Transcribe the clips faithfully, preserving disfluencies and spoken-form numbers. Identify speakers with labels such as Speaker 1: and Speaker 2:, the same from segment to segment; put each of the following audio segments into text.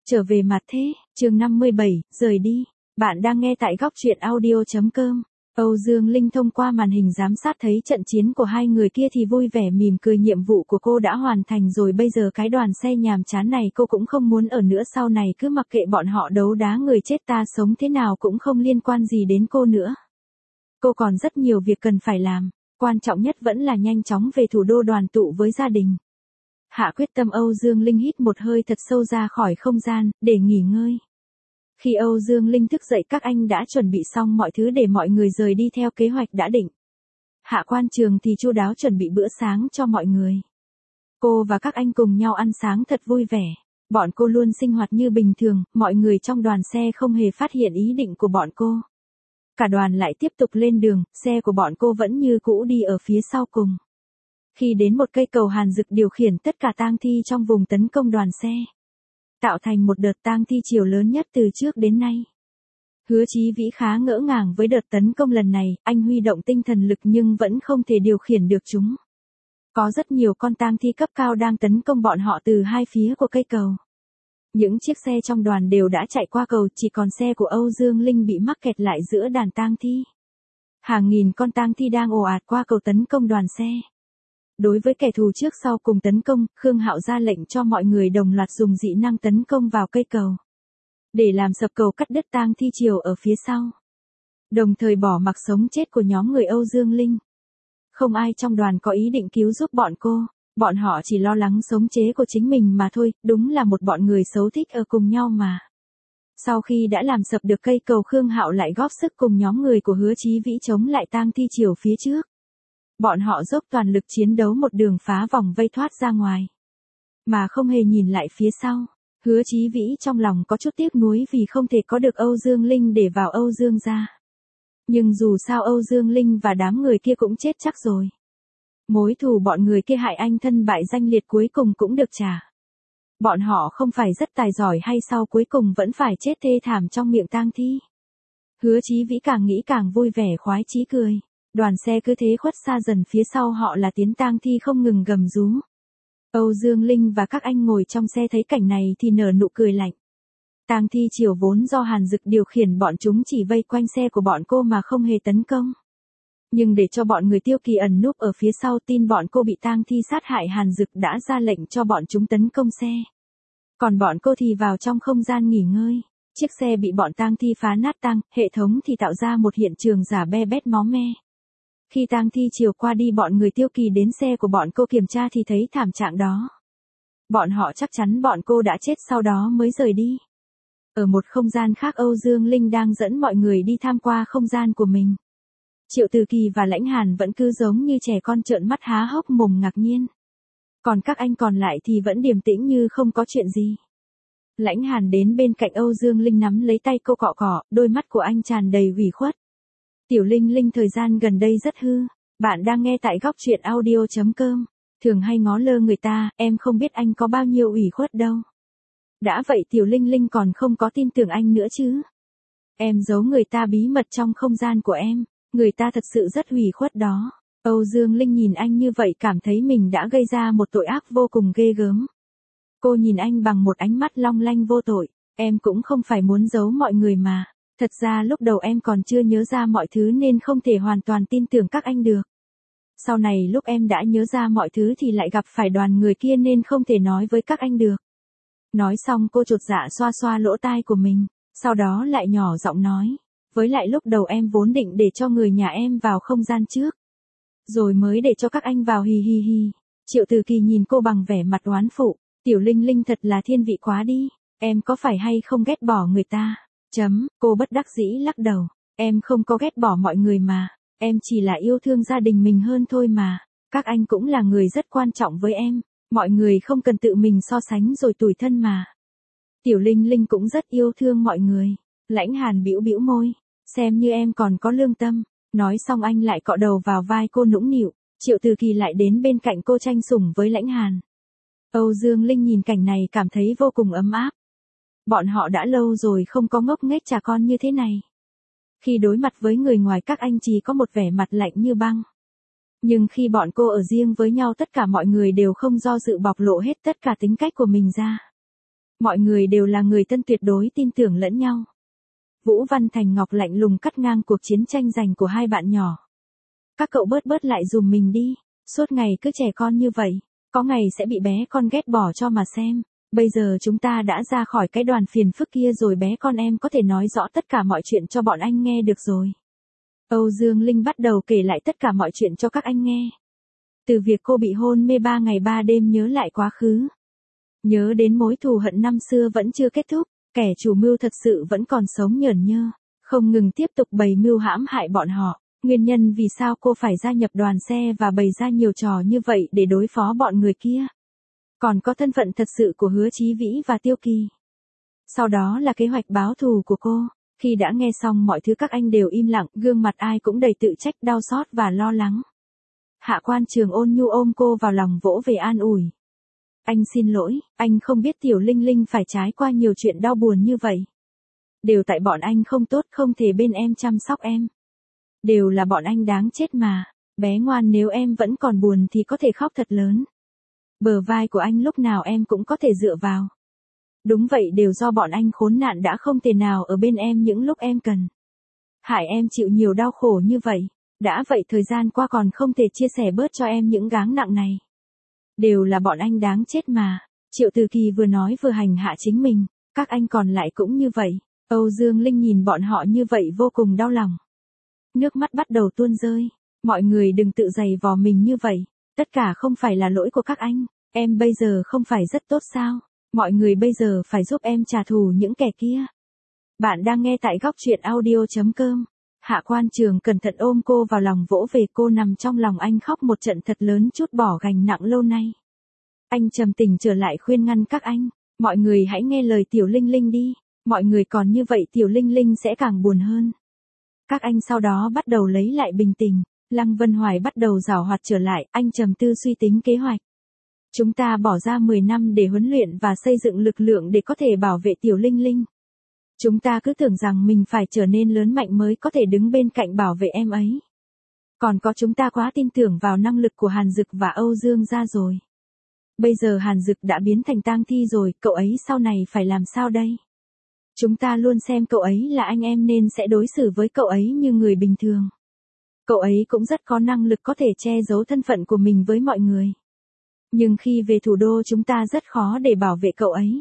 Speaker 1: Trở về mặt thế, chương năm mươi bảy, rời đi. Bạn đang nghe tại góc truyện audio chấm com. Âu Dương Linh thông qua màn hình giám sát thấy trận chiến của hai người kia thì vui vẻ mỉm cười, nhiệm vụ của cô đã hoàn thành rồi, bây giờ cái đoàn xe nhàm chán này cô cũng không muốn ở nữa, sau này cứ mặc kệ bọn họ đấu đá người chết ta sống thế nào cũng không liên quan gì đến cô nữa. Cô còn rất nhiều việc cần phải làm, quan trọng nhất vẫn là nhanh chóng về thủ đô đoàn tụ với gia đình. Hạ quyết tâm, Âu Dương Linh hít một hơi thật sâu ra khỏi không gian, để nghỉ ngơi. Khi Âu Dương Linh thức dậy, các anh đã chuẩn bị xong mọi thứ để mọi người rời đi theo kế hoạch đã định. Hạ quan trường thì chu đáo chuẩn bị bữa sáng cho mọi người. Cô và các anh cùng nhau ăn sáng thật vui vẻ. Bọn cô luôn sinh hoạt như bình thường, mọi người trong đoàn xe không hề phát hiện ý định của bọn cô. Cả đoàn lại tiếp tục lên đường, xe của bọn cô vẫn như cũ đi ở phía sau cùng. Khi đến một cây cầu, Hàn Dực điều khiển tất cả tang thi trong vùng tấn công đoàn xe, tạo thành một đợt tang thi chiều lớn nhất từ trước đến nay. Hứa Chí Vĩ khá ngỡ ngàng với đợt tấn công lần này, anh huy động tinh thần lực nhưng vẫn không thể điều khiển được chúng. Có rất nhiều con tang thi cấp cao đang tấn công bọn họ từ hai phía của cây cầu. Những chiếc xe trong đoàn đều đã chạy qua cầu, chỉ còn xe của Âu Dương Linh bị mắc kẹt lại giữa đàn tang thi. Hàng nghìn con tang thi đang ồ ạt qua cầu tấn công đoàn xe. Đối với kẻ thù trước sau cùng tấn công, Khương Hạo ra lệnh cho mọi người đồng loạt dùng dị năng tấn công vào cây cầu, để làm sập cầu cắt đứt tang thi chiều ở phía sau, đồng thời bỏ mặc sống chết của nhóm người Âu Dương Linh. Không ai trong đoàn có ý định cứu giúp bọn cô, bọn họ chỉ lo lắng sống chế của chính mình mà thôi, đúng là một bọn người xấu thích ở cùng nhau mà. Sau khi đã làm sập được cây cầu, Khương Hạo lại góp sức cùng nhóm người của Hứa Chí Vĩ chống lại tang thi chiều phía trước. Bọn họ dốc toàn lực chiến đấu một đường phá vòng vây thoát ra ngoài, mà không hề nhìn lại phía sau. Hứa Chí Vĩ trong lòng có chút tiếc nuối vì không thể có được Âu Dương Linh để vào Âu Dương gia. Nhưng dù sao Âu Dương Linh và đám người kia cũng chết chắc rồi. Mối thù bọn người kia hại anh thân bại danh liệt cuối cùng cũng được trả. Bọn họ không phải rất tài giỏi hay sao cuối cùng vẫn phải chết thê thảm trong miệng tang thi. Hứa Chí Vĩ càng nghĩ càng vui vẻ khoái chí cười. Đoàn xe cứ thế khuất xa dần, phía sau họ là tiếng tang thi không ngừng gầm rú. Âu Dương Linh và các anh ngồi trong xe thấy cảnh này thì nở nụ cười lạnh. Tang thi chiều vốn do Hàn Dực điều khiển, bọn chúng chỉ vây quanh xe của bọn cô mà không hề tấn công. Nhưng để cho bọn người Tiêu Kỳ ẩn núp ở phía sau tin bọn cô bị tang thi sát hại, Hàn Dực đã ra lệnh cho bọn chúng tấn công xe. Còn bọn cô thì vào trong không gian nghỉ ngơi. Chiếc xe bị bọn tang thi phá nát tang, hệ thống thì tạo ra một hiện trường giả be bét máu me. Khi tang thi chiều qua đi, bọn người Tiêu Kỳ đến xe của bọn cô kiểm tra thì thấy thảm trạng đó. Bọn họ chắc chắn bọn cô đã chết, sau đó mới rời đi. Ở một không gian khác, Âu Dương Linh đang dẫn mọi người đi tham qua không gian của mình. Triệu Từ Kỳ và Lãnh Hàn vẫn cứ giống như trẻ con trợn mắt há hốc mồm ngạc nhiên. Còn các anh còn lại thì vẫn điềm tĩnh như không có chuyện gì. Lãnh Hàn đến bên cạnh Âu Dương Linh nắm lấy tay cô cọ cọ, đôi mắt của anh tràn đầy ủy khuất. Tiểu Linh Linh thời gian gần đây rất hư. Bạn đang nghe tại góc truyện audio chấm com. Thường hay ngó lơ người ta, em không biết anh có bao nhiêu ủy khuất đâu. Đã vậy Tiểu Linh Linh còn không có tin tưởng anh nữa chứ. Em giấu người ta bí mật trong không gian của em, người ta thật sự rất ủy khuất đó. Âu Dương Linh nhìn anh như vậy cảm thấy mình đã gây ra một tội ác vô cùng ghê gớm. Cô nhìn anh bằng một ánh mắt long lanh vô tội. Em cũng không phải muốn giấu mọi người mà. Thật ra lúc đầu em còn chưa nhớ ra mọi thứ nên không thể hoàn toàn tin tưởng các anh được. Sau này lúc em đã nhớ ra mọi thứ thì lại gặp phải đoàn người kia nên không thể nói với các anh được. Nói xong cô chột dạ xoa xoa lỗ tai của mình, sau đó lại nhỏ giọng nói. Với lại lúc đầu em vốn định để cho người nhà em vào không gian trước, rồi mới để cho các anh vào, hi hi hi. Triệu Từ Kỳ nhìn cô bằng vẻ mặt oán phụ. Tiểu Linh Linh thật là thiên vị quá đi. Em có phải hay không ghét bỏ người ta? Chấm, cô bất đắc dĩ lắc đầu. Em không có ghét bỏ mọi người mà. Em chỉ là yêu thương gia đình mình hơn thôi mà. Các anh cũng là người rất quan trọng với em. Mọi người không cần tự mình so sánh rồi tủi thân mà. Tiểu Linh Linh cũng rất yêu thương mọi người. Lãnh Hàn bĩu bĩu môi. Xem như em còn có lương tâm. Nói xong anh lại cọ đầu vào vai cô nũng nịu. Triệu Từ Kỳ lại đến bên cạnh cô tranh sủng với Lãnh Hàn. Âu Dương Linh nhìn cảnh này cảm thấy vô cùng ấm áp. Bọn họ đã lâu rồi không có ngốc nghếch trẻ con như thế này. Khi đối mặt với người ngoài các anh chỉ có một vẻ mặt lạnh như băng. Nhưng khi bọn cô ở riêng với nhau tất cả mọi người đều không do dự bộc lộ hết tất cả tính cách của mình ra. Mọi người đều là người thân tuyệt đối tin tưởng lẫn nhau. Vũ Văn Thành Ngọc lạnh lùng cắt ngang cuộc chiến tranh giành của hai bạn nhỏ. Các cậu bớt bớt lại dùm mình đi, suốt ngày cứ trẻ con như vậy, có ngày sẽ bị bé con ghét bỏ cho mà xem. Bây giờ chúng ta đã ra khỏi cái đoàn phiền phức kia rồi, bé con em có thể nói rõ tất cả mọi chuyện cho bọn anh nghe được rồi. Âu Dương Linh bắt đầu kể lại tất cả mọi chuyện cho các anh nghe. Từ việc cô bị hôn mê ba ngày ba đêm, nhớ lại quá khứ. Nhớ đến mối thù hận năm xưa vẫn chưa kết thúc, kẻ chủ mưu thật sự vẫn còn sống nhởn nhơ, không ngừng tiếp tục bày mưu hãm hại bọn họ. Nguyên nhân vì sao cô phải gia nhập đoàn xe và bày ra nhiều trò như vậy để đối phó bọn người kia. Còn có thân phận thật sự của Hứa Chí Vĩ và Tiêu Kỳ. Sau đó là kế hoạch báo thù của cô. Khi đã nghe xong mọi thứ các anh đều im lặng, gương mặt ai cũng đầy tự trách, đau xót và lo lắng. Hạ Quan Trường ôn nhu ôm cô vào lòng vỗ về an ủi. Anh xin lỗi, anh không biết Tiểu Linh Linh phải trải qua nhiều chuyện đau buồn như vậy. Đều tại bọn anh không tốt, không thể bên em chăm sóc em. Đều là bọn anh đáng chết mà. Bé ngoan, nếu em vẫn còn buồn thì có thể khóc thật lớn. Bờ vai của anh lúc nào em cũng có thể dựa vào. Đúng vậy, đều do bọn anh khốn nạn đã không thể nào ở bên em những lúc em cần. Hại em chịu nhiều đau khổ như vậy. Đã vậy thời gian qua còn không thể chia sẻ bớt cho em những gánh nặng này. Đều là bọn anh đáng chết mà. Triệu Từ Kỳ vừa nói vừa hành hạ chính mình. Các anh còn lại cũng như vậy. Âu Dương Linh nhìn bọn họ như vậy vô cùng đau lòng. Nước mắt bắt đầu tuôn rơi. Mọi người đừng tự giày vò mình như vậy. Tất cả không phải là lỗi của các anh. Em bây giờ không phải rất tốt sao? Mọi người bây giờ phải giúp em trả thù những kẻ kia. Bạn đang nghe tại góc truyện audio chấm com. Hạ Quan Trường cẩn thận ôm cô vào lòng vỗ về, cô nằm trong lòng anh khóc một trận thật lớn, chút bỏ gánh nặng lâu nay. Anh trầm tỉnh trở lại khuyên ngăn các anh. Mọi người hãy nghe lời Tiểu Linh Linh đi. Mọi người còn như vậy Tiểu Linh Linh sẽ càng buồn hơn. Các anh sau đó bắt đầu lấy lại bình tĩnh. Lăng Vân Hoài bắt đầu giảo hoạt trở lại, anh trầm tư suy tính kế hoạch. Chúng ta bỏ ra mười năm để huấn luyện và xây dựng lực lượng để có thể bảo vệ Tiểu Linh Linh. Chúng ta cứ tưởng rằng mình phải trở nên lớn mạnh mới có thể đứng bên cạnh bảo vệ em ấy. Còn có chúng ta quá tin tưởng vào năng lực của Hàn Dực và Âu Dương gia rồi. Bây giờ Hàn Dực đã biến thành tang thi rồi, cậu ấy sau này phải làm sao đây? Chúng ta luôn xem cậu ấy là anh em nên sẽ đối xử với cậu ấy như người bình thường. Cậu ấy cũng rất có năng lực có thể che giấu thân phận của mình với mọi người. Nhưng khi về thủ đô chúng ta rất khó để bảo vệ cậu ấy.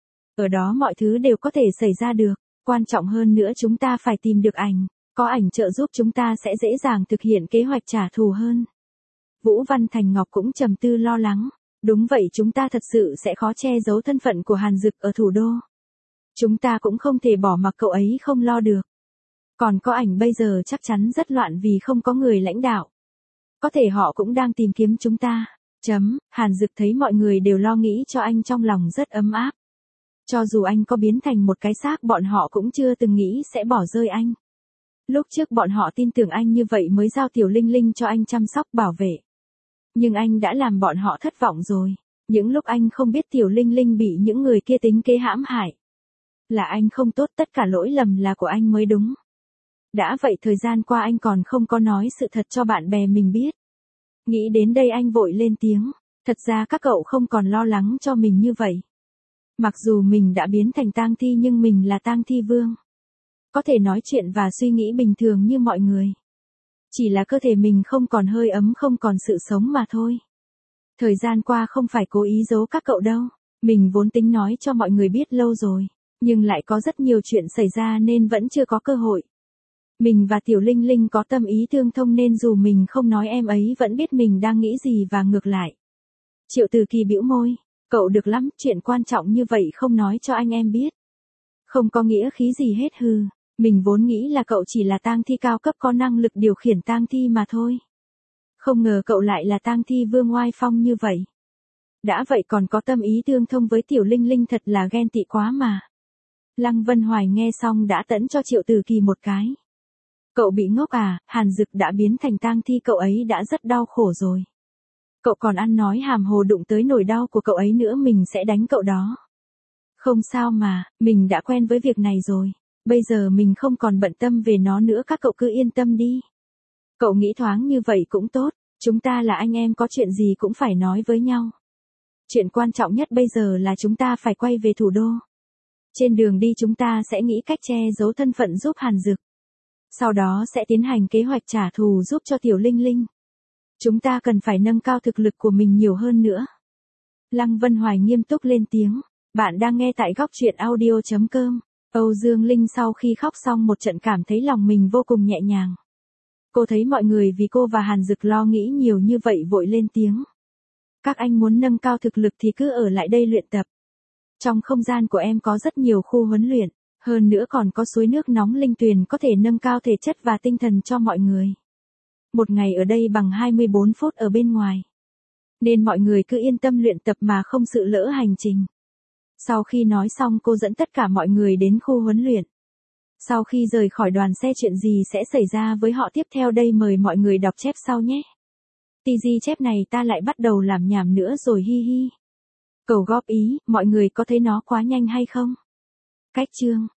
Speaker 1: Ở đó mọi thứ đều có thể xảy ra được. Quan trọng hơn nữa chúng ta phải tìm được ảnh. Có ảnh trợ giúp chúng ta sẽ dễ dàng thực hiện kế hoạch trả thù hơn. Vũ Văn Thành Ngọc cũng trầm tư lo lắng. Đúng vậy, chúng ta thật sự sẽ khó che giấu thân phận của Hàn Dực ở thủ đô. Chúng ta cũng không thể bỏ mặc cậu ấy không lo được. Còn có ảnh bây giờ chắc chắn rất loạn vì không có người lãnh đạo. Có thể họ cũng đang tìm kiếm chúng ta. Chấm, Hàn Dực thấy mọi người đều lo nghĩ cho anh trong lòng rất ấm áp. Cho dù anh có biến thành một cái xác bọn họ cũng chưa từng nghĩ sẽ bỏ rơi anh. Lúc trước bọn họ tin tưởng anh như vậy mới giao Tiểu Linh Linh cho anh chăm sóc bảo vệ. Nhưng anh đã làm bọn họ thất vọng rồi. Những lúc anh không biết Tiểu Linh Linh bị những người kia tính kế hãm hại. Là anh không tốt, tất cả lỗi lầm là của anh mới đúng. Đã vậy thời gian qua anh còn không có nói sự thật cho bạn bè mình biết. Nghĩ đến đây anh vội lên tiếng. Thật ra các cậu không còn lo lắng cho mình như vậy. Mặc dù mình đã biến thành tang thi nhưng mình là tang thi vương. Có thể nói chuyện và suy nghĩ bình thường như mọi người. Chỉ là cơ thể mình không còn hơi ấm, không còn sự sống mà thôi. Thời gian qua không phải cố ý giấu các cậu đâu. Mình vốn tính nói cho mọi người biết lâu rồi. Nhưng lại có rất nhiều chuyện xảy ra nên vẫn chưa có cơ hội. Mình và Tiểu Linh Linh có tâm ý tương thông nên dù mình không nói em ấy vẫn biết mình đang nghĩ gì và ngược lại. Triệu Từ Kỳ bĩu môi. Cậu được lắm, chuyện quan trọng như vậy không nói cho anh em biết. Không có nghĩa khí gì hết hừ. Mình vốn nghĩ là cậu chỉ là tang thi cao cấp có năng lực điều khiển tang thi mà thôi. Không ngờ cậu lại là tang thi vương oai phong như vậy. Đã vậy còn có tâm ý tương thông với Tiểu Linh Linh, thật là ghen tị quá mà. Lăng Vân Hoài nghe xong đã tẫn cho Triệu Từ Kỳ một cái. Cậu bị ngốc à, Hàn Dực đã biến thành tang thi, cậu ấy đã rất đau khổ rồi. Cậu còn ăn nói hàm hồ đụng tới nỗi đau của cậu ấy nữa, mình sẽ đánh cậu đó. Không sao mà, mình đã quen với việc này rồi. Bây giờ mình không còn bận tâm về nó nữa, các cậu cứ yên tâm đi. Cậu nghĩ thoáng như vậy cũng tốt, chúng ta là anh em có chuyện gì cũng phải nói với nhau. Chuyện quan trọng nhất bây giờ là chúng ta phải quay về thủ đô. Trên đường đi chúng ta sẽ nghĩ cách che giấu thân phận giúp Hàn Dực. Sau đó sẽ tiến hành kế hoạch trả thù giúp cho Tiểu Linh Linh. Chúng ta cần phải nâng cao thực lực của mình nhiều hơn nữa. Lăng Vân Hoài nghiêm túc lên tiếng. Bạn đang nghe tại góc truyện audio chấm com. Âu Dương Linh sau khi khóc xong một trận cảm thấy lòng mình vô cùng nhẹ nhàng. Cô thấy mọi người vì cô và Hàn Dực lo nghĩ nhiều như vậy vội lên tiếng. Các anh muốn nâng cao thực lực thì cứ ở lại đây luyện tập. Trong không gian của em có rất nhiều khu huấn luyện, hơn nữa còn có suối nước nóng linh tuyền có thể nâng cao thể chất và tinh thần cho mọi người. Một ngày ở đây bằng hai mươi bốn phút ở bên ngoài. Nên mọi người cứ yên tâm luyện tập mà không sự lỡ hành trình. Sau khi nói xong cô dẫn tất cả mọi người đến khu huấn luyện. Sau khi rời khỏi đoàn xe chuyện gì sẽ xảy ra với họ tiếp theo đây mời mọi người đọc chép sau nhé. Tì ghi chép này ta lại bắt đầu làm nhảm nữa rồi hi hi. Cầu góp ý, mọi người có thấy nó quá nhanh hay không? Cách chương